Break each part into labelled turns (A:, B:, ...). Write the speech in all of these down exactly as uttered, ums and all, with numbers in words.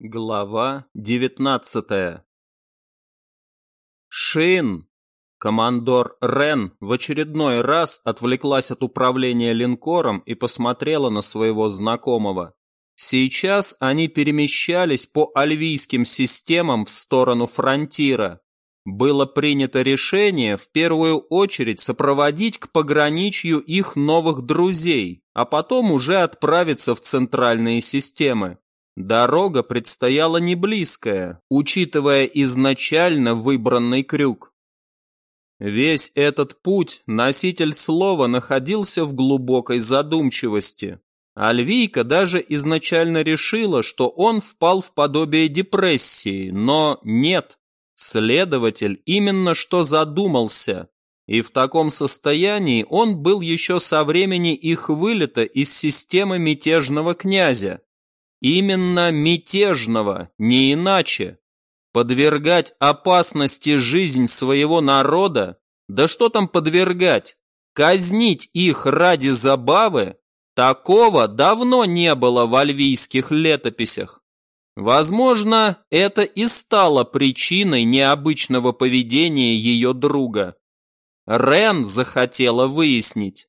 A: Глава девятнадцатая. Шин! Командор Рен в очередной раз отвлеклась от управления линкором и посмотрела на своего знакомого. Сейчас они перемещались по альвийским системам в сторону фронтира. Было принято решение в первую очередь сопроводить к пограничью их новых друзей, а потом уже отправиться в центральные системы. Дорога предстояла не близкая, учитывая изначально выбранный крюк. Весь этот путь носитель слова находился в глубокой задумчивости. Альвийка даже изначально решила, что он впал в подобие депрессии, но нет. Следователь именно что задумался, и в таком состоянии он был еще со времени их вылета из системы мятежного князя. Именно мятежного, не иначе. Подвергать опасности жизнь своего народа? Да что там подвергать? Казнить их ради забавы? Такого давно не было в альвийских летописях. Возможно, это и стало причиной необычного поведения ее друга. Рен захотела выяснить.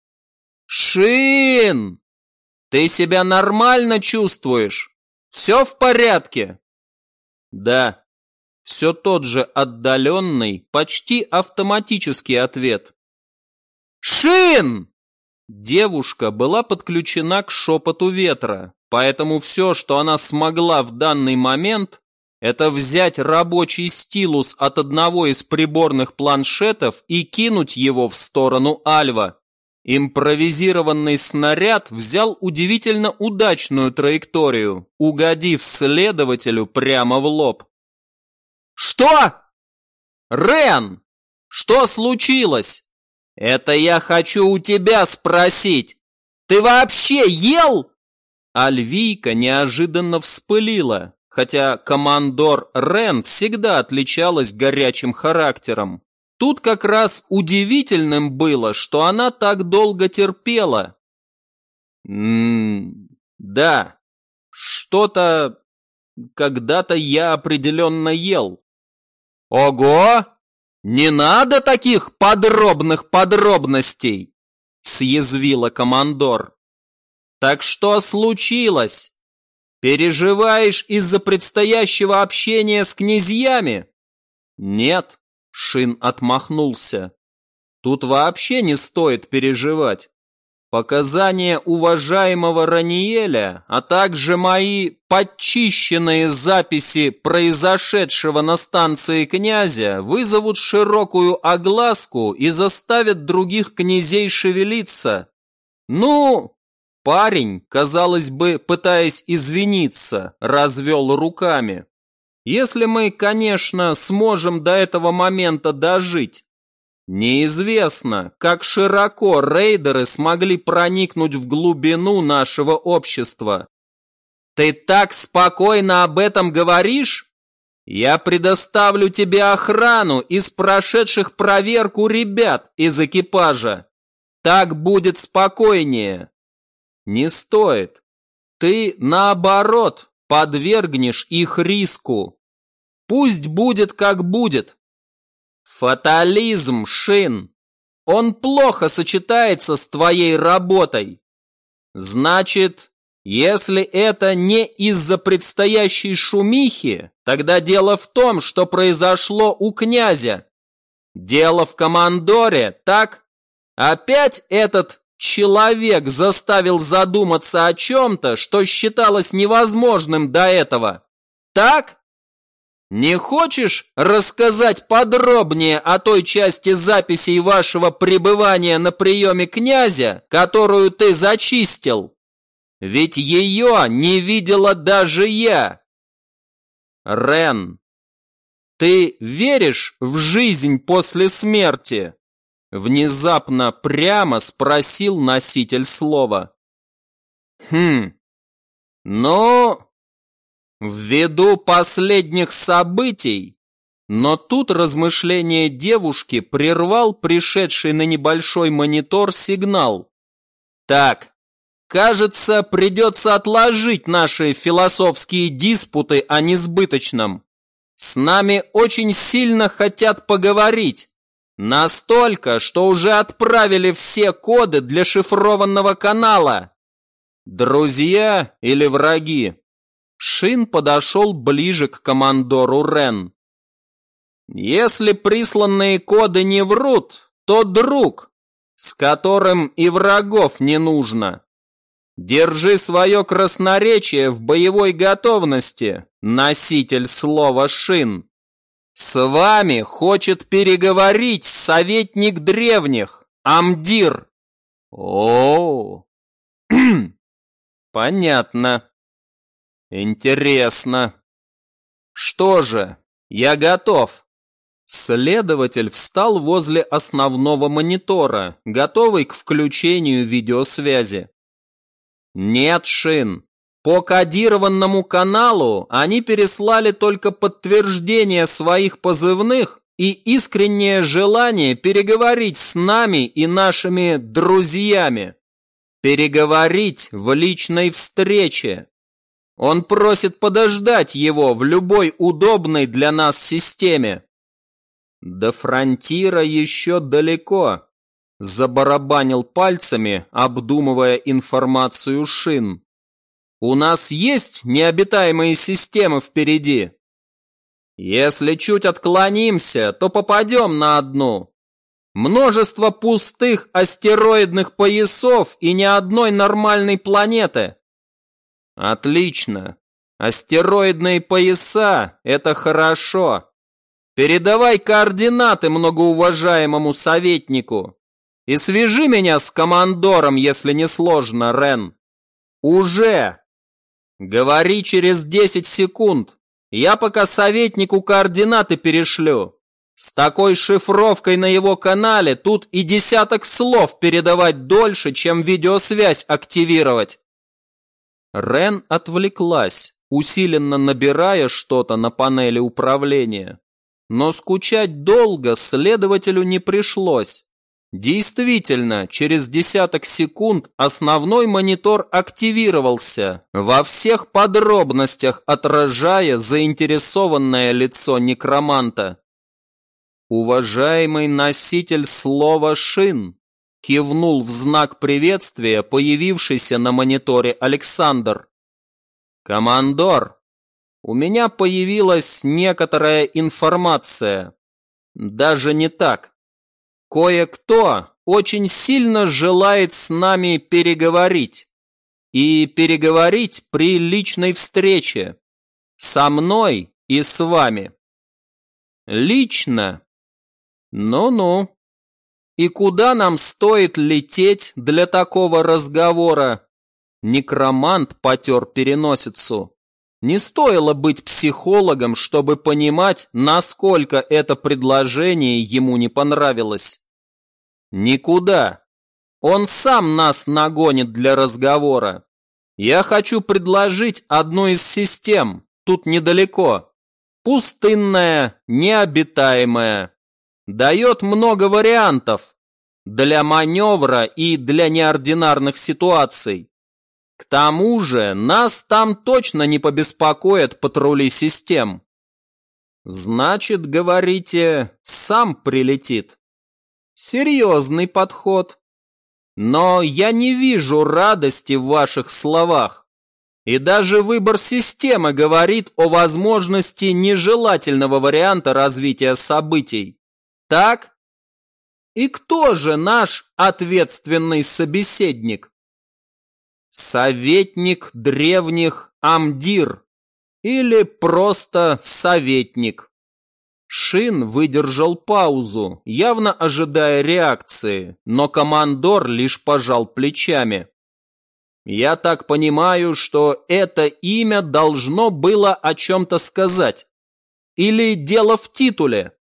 A: «Шин! Ты себя нормально чувствуешь? Все в порядке?» «Да». Все тот же отдаленный, почти автоматический ответ. «Шин!» Девушка была подключена к шепоту ветра, поэтому все, что она смогла в данный момент, это взять рабочий стилус от одного из приборных планшетов и кинуть его в сторону Альва. Импровизированный снаряд взял удивительно удачную траекторию, угодив следователю прямо в лоб. «Что? Рен! Что случилось? Это я хочу у тебя спросить. Ты вообще ел?» Альвийка неожиданно вспылила, хотя командор Рен всегда отличалась горячим характером. Тут как раз удивительным было, что она так долго терпела. М-м, да, что-то когда-то я определенно ел. Ого! Не надо таких подробных подробностей, съязвила командор. Так что случилось? Переживаешь из-за предстоящего общения с князьями? Нет. Шин отмахнулся. Тут вообще не стоит переживать. Показания уважаемого Раниэля, а также мои подчищенные записи произошедшего на станции князя вызовут широкую огласку и заставят других князей шевелиться. Ну, парень, казалось бы, пытаясь извиниться, развел руками. Если мы, конечно, сможем до этого момента дожить. Неизвестно, как широко рейдеры смогли проникнуть в глубину нашего общества. Ты так спокойно об этом говоришь? Я предоставлю тебе охрану из прошедших проверку ребят из экипажа. Так будет спокойнее. Не стоит. Ты, наоборот, подвергнешь их риску. Пусть будет, как будет. Фатализм, Шин. Он плохо сочетается с твоей работой. Значит, если это не из-за предстоящей шумихи, тогда дело в том, что произошло у князя. Дело в командоре, так? Опять этот человек заставил задуматься о чем-то, что считалось невозможным до этого. Так? Не хочешь рассказать подробнее о той части записей вашего пребывания на приеме князя, которую ты зачистил? Ведь ее не видела даже я. Рен, ты веришь в жизнь после смерти? Внезапно прямо спросил носитель слова. Хм, ну... Ввиду последних событий, но тут размышление девушки прервал пришедший на небольшой монитор сигнал. Так, Кажется, придется отложить наши философские диспуты о несбыточном. С нами очень сильно хотят поговорить. Настолько, что уже отправили все коды для шифрованного канала. Друзья или враги? Шин подошел ближе к командору Рен. Если присланные коды не врут, то друг, с которым и врагов не нужно. Держи свое красноречие в боевой готовности, носитель слова Шин. С вами хочет переговорить советник древних, Амдир. О, понятно. Интересно. Что же, я готов. Следователь встал возле основного монитора, готовый к включению видеосвязи. Нет, Шин. По кодированному каналу они переслали только подтверждение своих позывных и искреннее желание переговорить с нами и нашими друзьями. Переговорить в личной встрече. Он просит подождать его в любой удобной для нас системе. До фронтира еще далеко. Забарабанил пальцами, обдумывая информацию Шин. У нас есть необитаемые системы впереди? Если чуть отклонимся, то попадем на одну. Множество пустых астероидных поясов и ни одной нормальной планеты. Отлично. Астероидные пояса – это хорошо. Передавай координаты многоуважаемому советнику. И свяжи меня с командором, если не сложно, Рен. Уже. Говори через десять секунд. Я пока советнику координаты перешлю. С такой шифровкой на его канале тут и десяток слов передавать дольше, чем видеосвязь активировать. Рен отвлеклась, усиленно набирая что-то на панели управления. Но скучать долго следователю не пришлось. Действительно, через десяток секунд основной монитор активировался, во всех подробностях отражая заинтересованное лицо некроманта. «Уважаемый носитель слова Шин», кивнул в знак приветствия появившийся на мониторе Александр. «Командор, у меня появилась некоторая информация. Даже не так. Кое-кто очень сильно желает с нами переговорить. И переговорить при личной встрече. Со мной и с вами. Лично? Ну-ну. И куда нам стоит лететь для такого разговора? Некромант потер переносицу. Не стоило быть психологом, чтобы понимать, насколько это предложение ему не понравилось. Никуда. Он сам нас нагонит для разговора. Я хочу предложить одну из систем, тут недалеко. Пустынная, необитаемая. Дает много вариантов для маневра и для неординарных ситуаций. К тому же нас там точно не побеспокоят патрули систем. Значит, говорите, сам прилетит. Серьезный подход. Но я не вижу радости в ваших словах. И даже выбор системы говорит о возможности нежелательного варианта развития событий. Так? И кто же наш ответственный собеседник? Советник древних Амдир. Или просто советник. Шин выдержал паузу, явно ожидая реакции, но командор лишь пожал плечами. Я так понимаю, что это имя должно было о чем-то сказать. Или дело в титуле?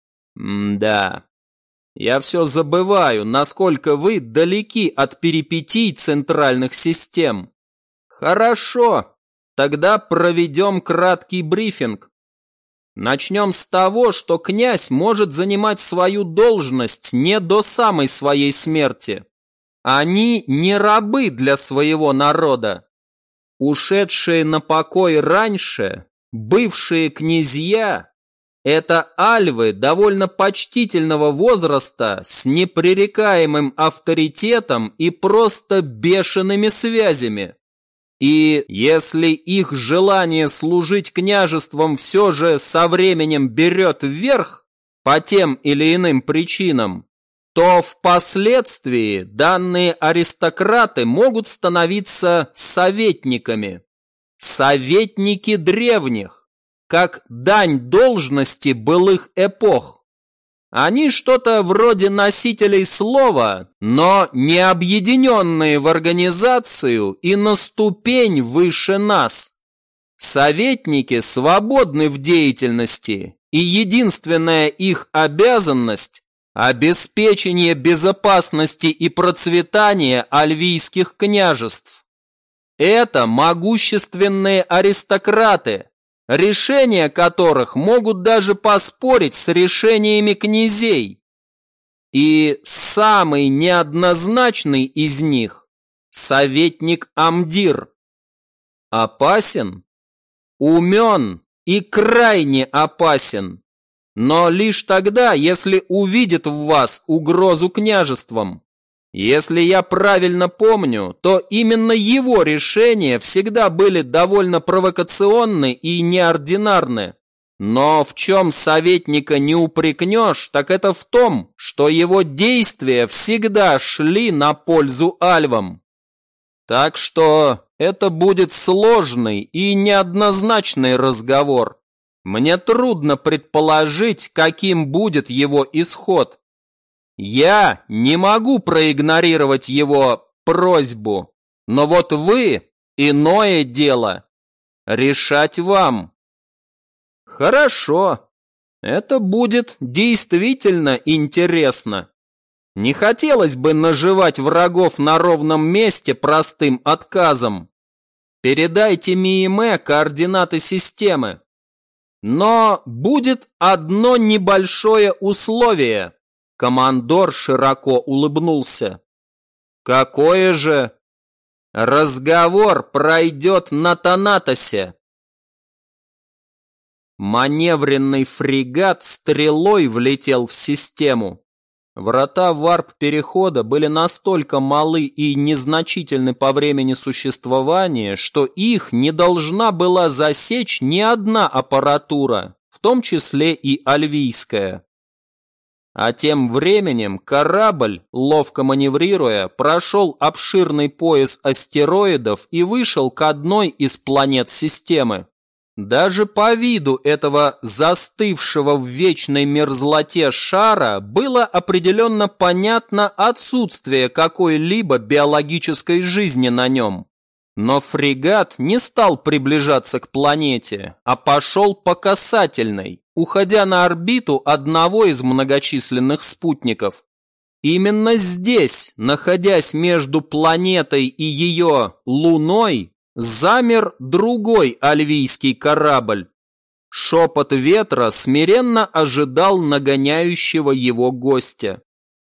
A: М-да. Я все забываю, насколько вы далеки от перипетий центральных систем. Хорошо, тогда проведем краткий брифинг. Начнем с того, что князь может занимать свою должность не до самой своей смерти. Они не рабы для своего народа. Ушедшие на покой раньше, бывшие князья, это альвы довольно почтительного возраста с непререкаемым авторитетом и просто бешеными связями. И если их желание служить княжеством все же со временем берет вверх по тем или иным причинам, то впоследствии данные аристократы могут становиться советниками. Советники древних, как дань должности былых эпох. Они что-то вроде носителей слова, но не объединенные в организацию и на ступень выше нас. Советники свободны в деятельности, и единственная их обязанность – обеспечение безопасности и процветания альвийских княжеств. Это могущественные аристократы, решения которых могут даже поспорить с решениями князей. И самый неоднозначный из них – советник Амдир. Опасен, умен и крайне опасен, но лишь тогда, если увидит в вас угрозу княжествам. Если я правильно помню, то именно его решения всегда были довольно провокационны и неординарны. Но в чем советника не упрекнешь, так это в том, что его действия всегда шли на пользу альвам. Так что это будет сложный и неоднозначный разговор. Мне трудно предположить, каким будет его исход. Я не могу проигнорировать его просьбу, но вот вы – иное дело. Решать вам. Хорошо, это будет действительно интересно. Не хотелось бы наживать врагов на ровном месте простым отказом. Передайте Мииме координаты системы. Но будет одно небольшое условие. Командор широко улыбнулся. Какое же? Разговор пройдет на Танатосе. Маневренный фрегат стрелой влетел в систему. Врата варп-перехода были настолько малы и незначительны по времени существования, что их не должна была засечь ни одна аппаратура, в том числе и альвийская. А тем временем корабль, ловко маневрируя, прошел обширный пояс астероидов и вышел к одной из планет системы. Даже по виду этого застывшего в вечной мерзлоте шара было определенно понятно отсутствие какой-либо биологической жизни на нем. Но фрегат не стал приближаться к планете, а пошел по касательной, уходя на орбиту одного из многочисленных спутников. Именно здесь, находясь между планетой и ее Луной, замер другой альвийский корабль. Шепот ветра смиренно ожидал нагоняющего его гостя.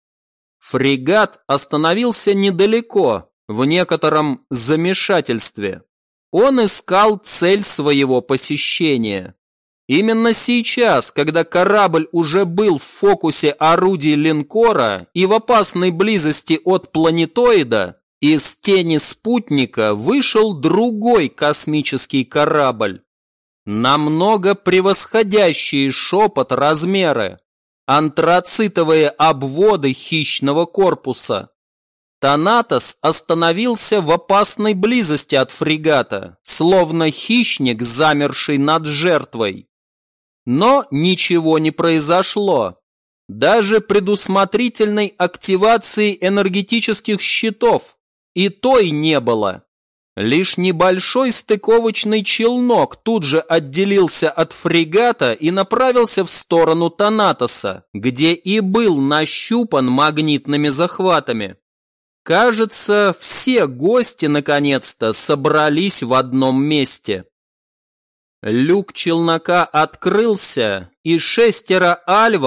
A: Фрегат остановился недалеко, в некотором замешательстве. Он искал цель своего посещения. Именно сейчас, когда корабль уже был в фокусе орудий линкора и в опасной близости от планетоида, из тени спутника вышел другой космический корабль, намного превосходящий шепот размеры, антрацитовые обводы хищного корпуса. Танатос остановился в опасной близости от фрегата, словно хищник, замерший над жертвой. Но ничего не произошло. Даже предусмотрительной активации энергетических щитов и той не было. Лишь небольшой стыковочный челнок тут же отделился от фрегата и направился в сторону Танатоса, где и был нащупан магнитными захватами. Кажется, все гости наконец-то собрались в одном месте. Люк челнока открылся, и шестеро альвов,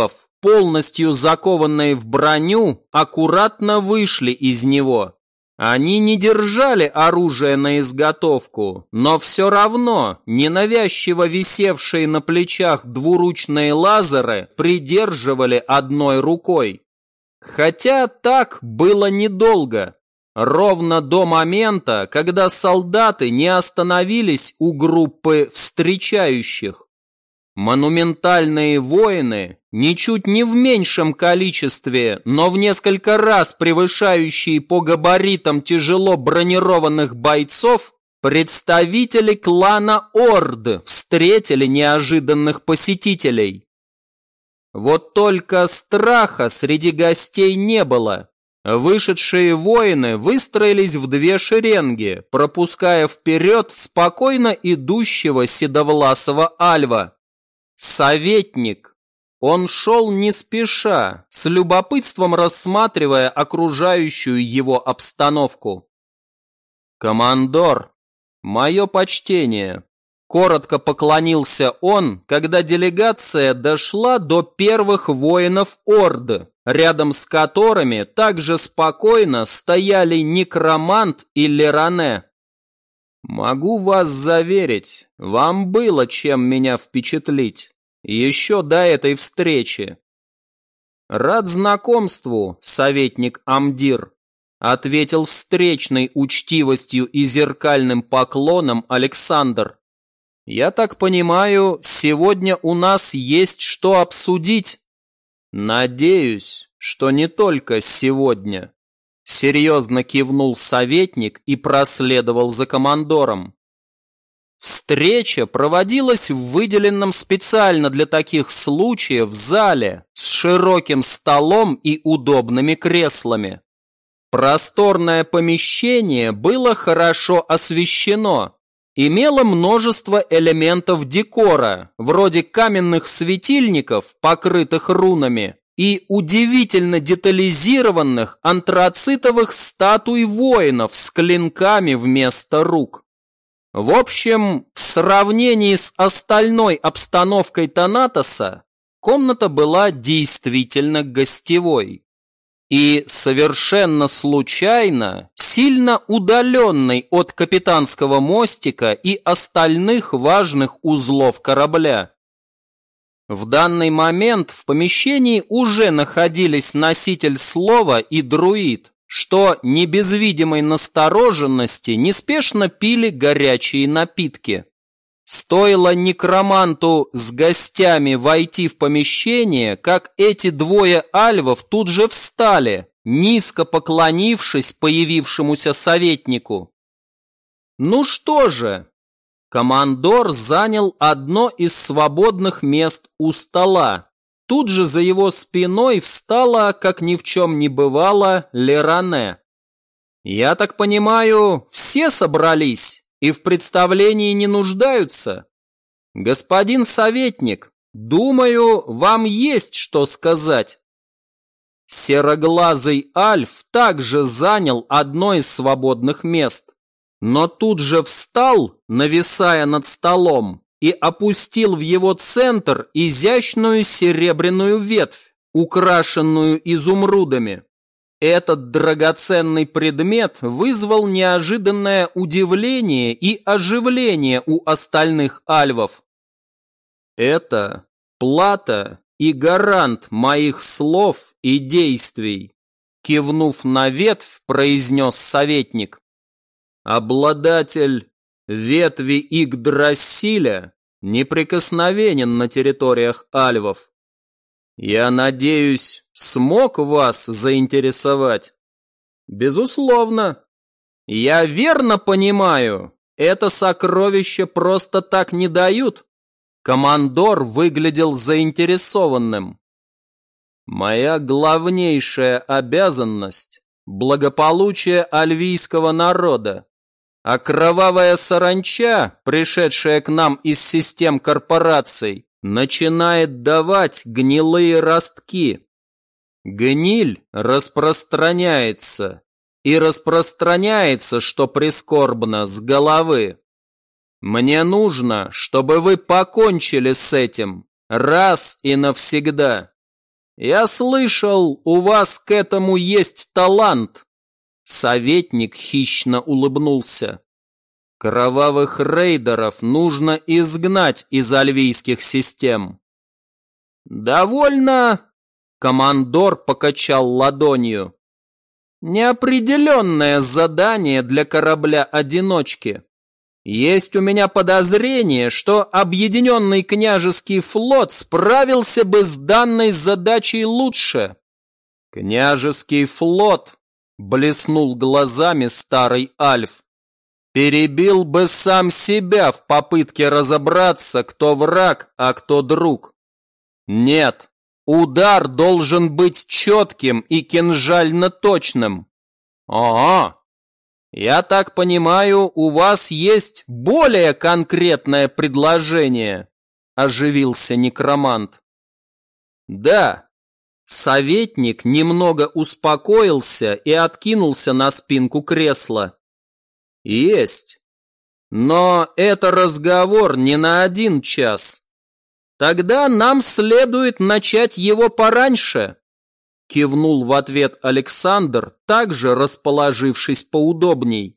A: полностью закованные в броню, аккуратно вышли из него. Они не держали оружие на изготовку, но все равно ненавязчиво висевшие на плечах двуручные лазеры придерживали одной рукой. Хотя так было недолго, ровно до момента, когда солдаты не остановились у группы встречающих. Монументальные воины, ничуть не в меньшем количестве, но в несколько раз превышающие по габаритам тяжело бронированных бойцов, представители клана Орд встретили неожиданных посетителей. Вот только страха среди гостей не было. Вышедшие воины выстроились в две шеренги, пропуская вперед спокойно идущего седовласого альва. Советник. Он шел не спеша, с любопытством рассматривая окружающую его обстановку. «Командор, мое почтение!» Коротко поклонился он, когда делегация дошла до первых воинов Орды, рядом с которыми также спокойно стояли некромант и Леране. «Могу вас заверить, вам было чем меня впечатлить, еще до этой встречи». «Рад знакомству, советник Амдир», ответил встречной учтивостью и зеркальным поклоном Александр. «Я так понимаю, сегодня у нас есть что обсудить?» «Надеюсь, что не только сегодня». Серьезно кивнул советник и проследовал за командором. Встреча проводилась в выделенном специально для таких случаев зале с широким столом и удобными креслами. Просторное помещение было хорошо освещено, имело множество элементов декора, вроде каменных светильников, покрытых рунами, и удивительно детализированных антрацитовых статуй воинов с клинками вместо рук. В общем, в сравнении с остальной обстановкой Танатоса, комната была действительно гостевой. И совершенно случайно, сильно удаленной от капитанского мостика и остальных важных узлов корабля. В данный момент в помещении уже находились носитель слова и друид, что не без видимой настороженности неспешно пили горячие напитки. Стоило некроманту с гостями войти в помещение, как эти двое альвов тут же встали, низко поклонившись появившемуся советнику. Ну что же, командор занял одно из свободных мест у стола. Тут же за его спиной встала, как ни в чем не бывало, Леране. «Я так понимаю, все собрались и в представлении не нуждаются? Господин советник, думаю, вам есть что сказать». Сероглазый Альф также занял одно из свободных мест, но тут же встал, нависая над столом, и опустил в его центр изящную серебряную ветвь, украшенную изумрудами. Этот драгоценный предмет вызвал неожиданное удивление и оживление у остальных альвов. «Это плата и гарант моих слов и действий», кивнув на ветвь, произнес советник. «Обладатель ветви Игдрасиля неприкосновенен на территориях альвов. Я надеюсь, смог вас заинтересовать?» «Безусловно. Я верно понимаю, это сокровище просто так не дают?» Командор выглядел заинтересованным. «Моя главнейшая обязанность – благополучие альвийского народа. А кровавая саранча, пришедшая к нам из систем корпораций, начинает давать гнилые ростки. Гниль распространяется, и распространяется, что прискорбно, с головы. Мне нужно, чтобы вы покончили с этим раз и навсегда. Я слышал, у вас к этому есть талант. Советник хищно улыбнулся. Кровавых рейдеров нужно изгнать из альвийских систем. Довольно, командор покачал ладонью. Неопределенное задание для корабля-одиночки. Есть у меня подозрение, что объединенный княжеский флот справился бы с данной задачей лучше. Княжеский флот, блеснул глазами старый Альф, перебил бы сам себя в попытке разобраться, кто враг, а кто друг. Нет, удар должен быть четким и кинжально точным. Ага. Я так понимаю, у вас есть более конкретное предложение, оживился некромант. Да. Советник немного успокоился и откинулся на спинку кресла. Есть. Но это разговор не на один час. Тогда нам следует начать его пораньше. Кивнул в ответ Александр, также расположившись поудобней.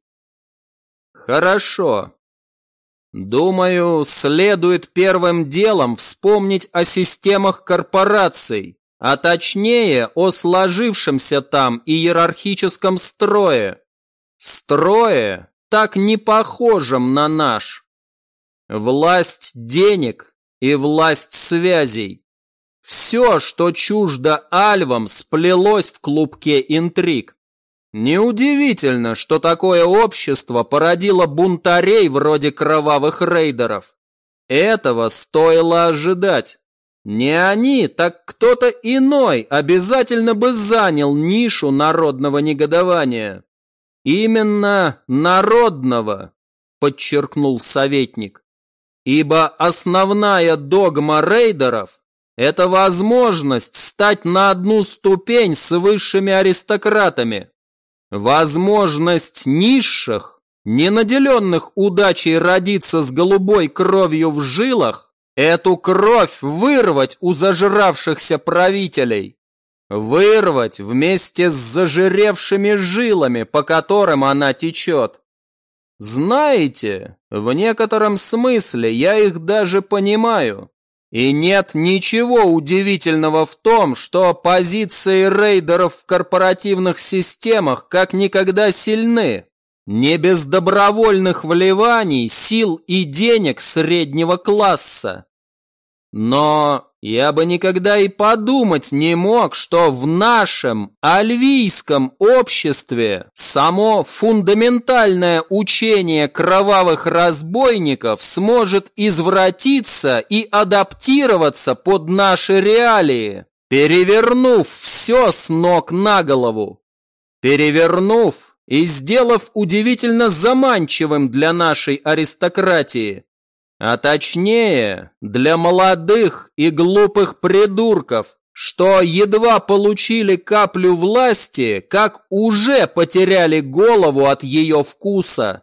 A: Хорошо. Думаю, следует первым делом вспомнить о системах корпораций, а точнее о сложившемся там иерархическом строе. Строе, так не похожем на наш. Власть денег и власть связей. Все, что чуждо альвам, сплелось в клубке интриг. Неудивительно, что такое общество породило бунтарей вроде кровавых рейдеров. Этого стоило ожидать. Не они, так кто-то иной обязательно бы занял нишу народного негодования. Именно народного, подчеркнул советник. Ибо основная догма рейдеров – это возможность стать на одну ступень с высшими аристократами. Возможность низших, не наделенных удачей родиться с голубой кровью в жилах, эту кровь вырвать у зажравшихся правителей. Вырвать вместе с зажиревшими жилами, по которым она течет. Знаете, в некотором смысле я их даже понимаю. И нет ничего удивительного в том, что позиции рейдеров в корпоративных системах как никогда сильны. Не без добровольных вливаний, сил и денег среднего класса. Но я бы никогда и подумать не мог, что в нашем альвийском обществе само фундаментальное учение кровавых разбойников сможет извратиться и адаптироваться под наши реалии, перевернув все с ног на голову. Перевернув и сделав удивительно заманчивым для нашей аристократии. А точнее, для молодых и глупых придурков, что едва получили каплю власти, как уже потеряли голову от ее вкуса.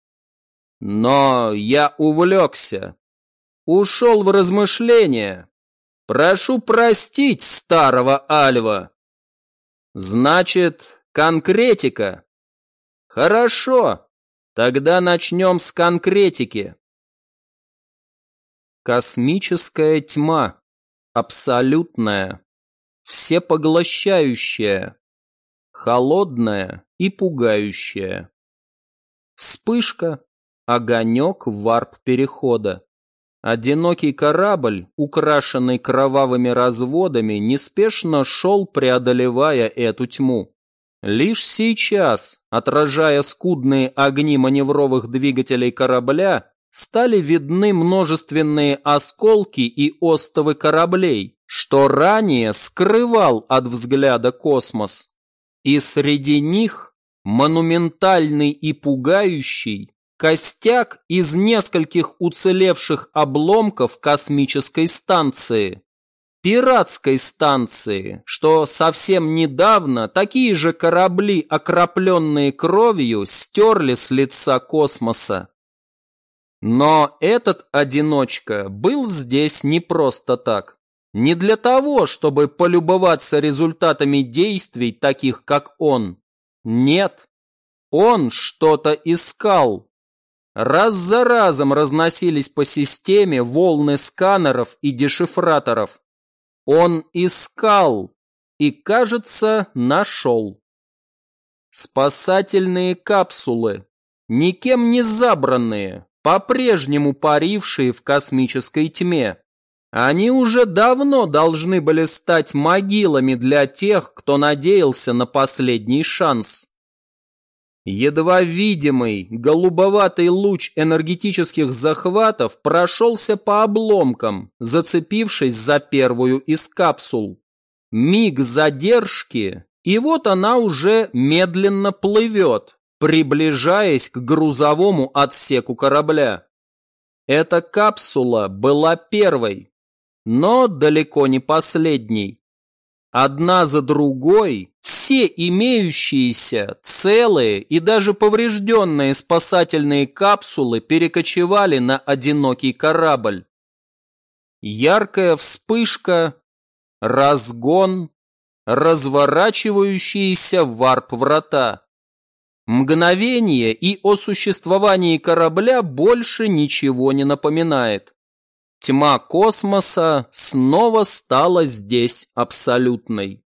A: Но я увлекся, ушел в размышления. Прошу простить старого Альва. Значит, конкретика. Хорошо, тогда начнем с конкретики. Космическая тьма, абсолютная, всепоглощающая, холодная и пугающая. Вспышка, огонек варп-перехода. Одинокий корабль, украшенный кровавыми разводами, неспешно шел, преодолевая эту тьму. Лишь сейчас, отражая скудные огни маневровых двигателей корабля, стали видны множественные осколки и остовы кораблей, что ранее скрывал от взгляда космос. И среди них монументальный и пугающий костяк из нескольких уцелевших обломков космической станции. Пиратской станции, что совсем недавно такие же корабли, окропленные кровью, стерли с лица космоса. Но этот одиночка был здесь не просто так. Не для того, чтобы полюбоваться результатами действий таких, как он. Нет, он что-то искал. Раз за разом разносились по системе волны сканеров и дешифраторов. Он искал и, кажется, нашел. Спасательные капсулы, никем не забранные, по-прежнему парившие в космической тьме. Они уже давно должны были стать могилами для тех, кто надеялся на последний шанс. Едва видимый голубоватый луч энергетических захватов прошелся по обломкам, зацепившись за первую из капсул. Миг задержки, и вот она уже медленно плывет, приближаясь к грузовому отсеку корабля. Эта капсула была первой, но далеко не последней. Одна за другой все имеющиеся целые и даже поврежденные спасательные капсулы перекочевали на одинокий корабль. Яркая вспышка, разгон, разворачивающиеся варп-врата. Мгновение, и о существовании корабля больше ничего не напоминает. Тьма космоса снова стала здесь абсолютной.